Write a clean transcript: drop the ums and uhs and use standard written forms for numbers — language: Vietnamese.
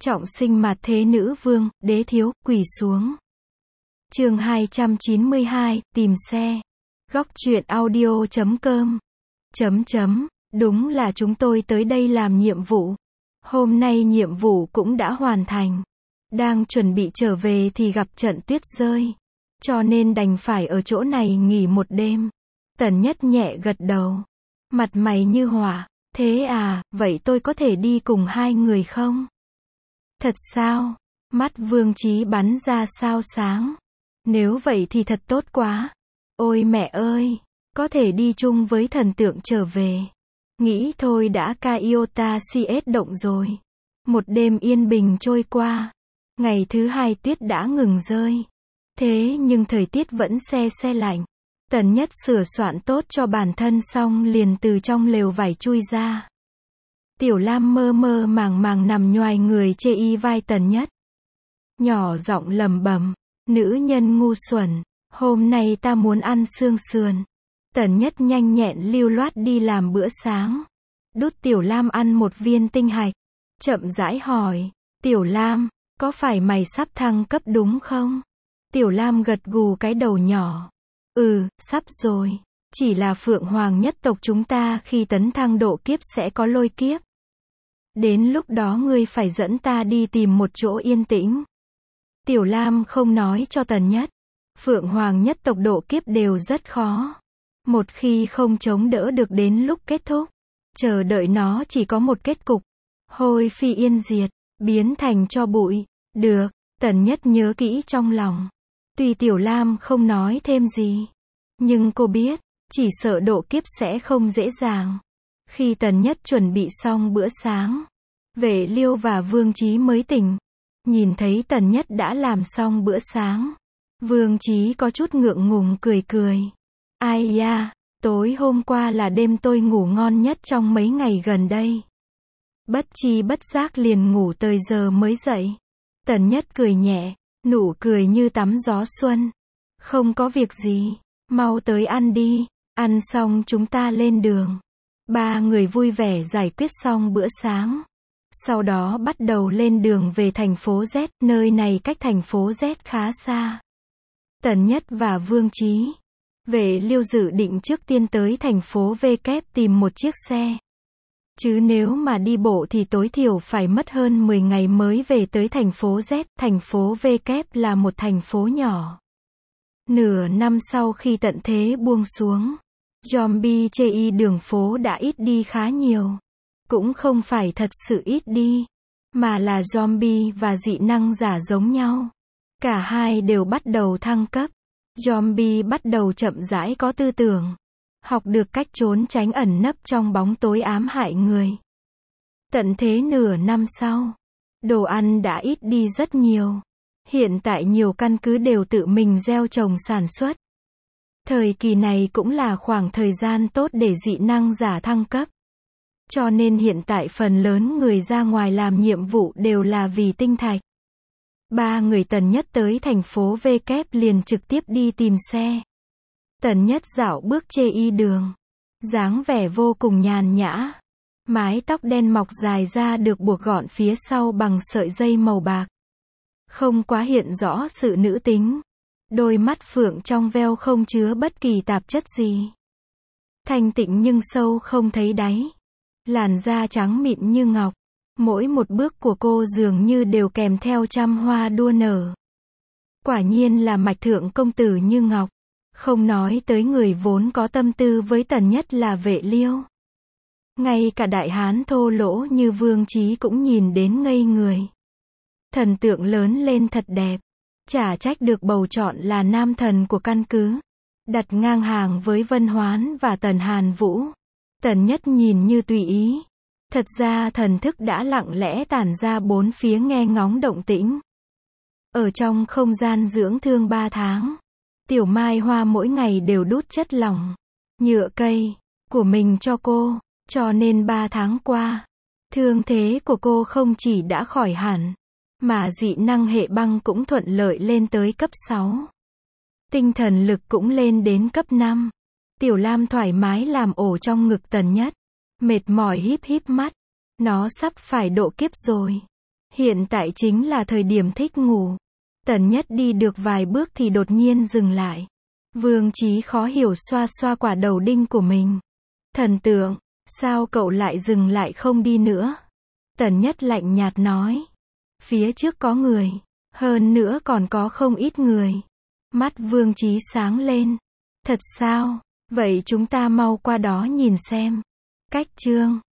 Trọng sinh mặt thế nữ vương, đế thiếu, quỳ xuống. Chương 292, tìm xe. Góc truyện audio.com. Đúng là chúng tôi tới đây làm nhiệm vụ. Hôm nay nhiệm vụ cũng đã hoàn thành. Đang chuẩn bị trở về thì gặp trận tuyết rơi. Cho nên đành phải ở chỗ này nghỉ một đêm. Tần Nhất nhẹ gật đầu. Mặt mày như hỏa. Thế à, vậy tôi có thể đi cùng hai người không? Thật sao? Mắt Vương Chí bắn ra sao sáng. Nếu vậy thì thật tốt quá. Ôi mẹ ơi, có thể đi chung với thần tượng trở về. Nghĩ thôi đã ca iota CS động rồi. Một đêm yên bình trôi qua. Ngày thứ hai tuyết đã ngừng rơi. Thế nhưng thời tiết vẫn se lạnh. Tần Nhất sửa soạn tốt cho bản thân xong liền từ trong lều vải chui ra. Tiểu Lam mơ màng nằm nhoài người chê y vai Tần Nhất. Nhỏ giọng lẩm bẩm, nữ nhân ngu xuẩn, hôm nay ta muốn ăn xương sườn. Tần Nhất nhanh nhẹn lưu loát đi làm bữa sáng. Đút Tiểu Lam ăn một viên tinh hạch. Chậm rãi hỏi, Tiểu Lam, có phải mày sắp thăng cấp đúng không? Tiểu Lam gật gù cái đầu nhỏ. Sắp rồi. Chỉ là Phượng Hoàng nhất tộc chúng ta khi tấn thăng độ kiếp sẽ có lôi kiếp. Đến lúc đó ngươi phải dẫn ta đi tìm một chỗ yên tĩnh. Tiểu Lam không nói cho Tần Nhất. Phượng Hoàng nhất tộc độ kiếp đều rất khó. Một khi không chống đỡ được đến lúc kết thúc, chờ đợi nó chỉ có một kết cục. Hôi phi yên diệt, biến thành tro bụi. Được, Tần Nhất nhớ kỹ trong lòng. Tuy Tiểu Lam không nói thêm gì, nhưng cô biết, chỉ sợ độ kiếp sẽ không dễ dàng. Khi Tần Nhất chuẩn bị xong bữa sáng, Vệ Liêu và Vương Chí mới tỉnh. Nhìn thấy Tần Nhất đã làm xong bữa sáng, Vương Chí có chút ngượng ngùng cười. Ai da, tối hôm qua là đêm tôi ngủ ngon nhất trong mấy ngày gần đây. Bất chi bất giác liền ngủ tới giờ mới dậy. Tần Nhất cười nhẹ, nụ cười như tắm gió xuân. Không có việc gì, mau tới ăn đi, ăn xong chúng ta lên đường. Ba người vui vẻ giải quyết xong bữa sáng. Sau đó bắt đầu lên đường về thành phố Z, nơi này cách thành phố Z khá xa. Tần Nhất và Vương Chí, Vệ Liêu dự định trước tiên tới thành phố V kép tìm một chiếc xe. Chứ nếu mà đi bộ thì tối thiểu phải mất hơn 10 ngày mới về tới thành phố Z, thành phố V kép là một thành phố nhỏ. Nửa năm sau khi tận thế buông xuống, zombie chê y đường phố đã ít đi khá nhiều. Cũng không phải thật sự ít đi, mà là zombie và dị năng giả giống nhau. Cả hai đều bắt đầu thăng cấp. Zombie bắt đầu chậm rãi có tư tưởng, học được cách trốn tránh ẩn nấp trong bóng tối ám hại người. Tận thế nửa năm sau, đồ ăn đã ít đi rất nhiều. Hiện tại nhiều căn cứ đều tự mình gieo trồng sản xuất. Thời kỳ này cũng là khoảng thời gian tốt để dị năng giả thăng cấp. Cho nên hiện tại phần lớn người ra ngoài làm nhiệm vụ đều là vì tinh thạch. Ba người Tần Nhất tới thành phố V kép liền trực tiếp đi tìm xe. Tần Nhất dạo bước chê y đường, dáng vẻ vô cùng nhàn nhã. Mái tóc đen mọc dài ra được buộc gọn phía sau bằng sợi dây màu bạc. Không quá hiện rõ sự nữ tính. Đôi mắt phượng trong veo không chứa bất kỳ tạp chất gì. Thanh tịnh nhưng sâu không thấy đáy. Làn da trắng mịn như ngọc. Mỗi một bước của cô dường như đều kèm theo trăm hoa đua nở. Quả nhiên là mạch thượng công tử như ngọc. Không nói tới người vốn có tâm tư với Tần Nhất là Vệ Liêu. Ngay cả đại hán thô lỗ như Vương Chí cũng nhìn đến ngây người. Thần tượng lớn lên thật đẹp. Chả trách được bầu chọn là nam thần của căn cứ. Đặt ngang hàng với Vân Hoán và Tần Hàn Vũ. Tần Nhất nhìn như tùy ý. Thật ra thần thức đã lặng lẽ tản ra bốn phía nghe ngóng động tĩnh. Ở trong không gian dưỡng thương 3 tháng, Tiểu Mai Hoa mỗi ngày đều đút chất lỏng, nhựa cây, của mình cho cô, cho nên 3 tháng qua, thương thế của cô không chỉ đã khỏi hẳn, mà dị năng hệ băng cũng thuận lợi lên tới cấp 6. Tinh thần lực cũng lên đến cấp 5. Tiểu Lam thoải mái làm ổ trong ngực Tần Nhất. Mệt mỏi híp mắt. Nó sắp phải độ kiếp rồi. Hiện tại chính là thời điểm thích ngủ. Tần Nhất đi được vài bước thì đột nhiên dừng lại. Vương Chí khó hiểu xoa xoa quả đầu đinh của mình. Thần tượng, sao cậu lại dừng lại không đi nữa? Tần Nhất lạnh nhạt nói. Phía trước có người. Hơn nữa còn có không ít người. Mắt Vương Chí sáng lên. Thật sao? Vậy chúng ta mau qua đó nhìn xem. Cách chương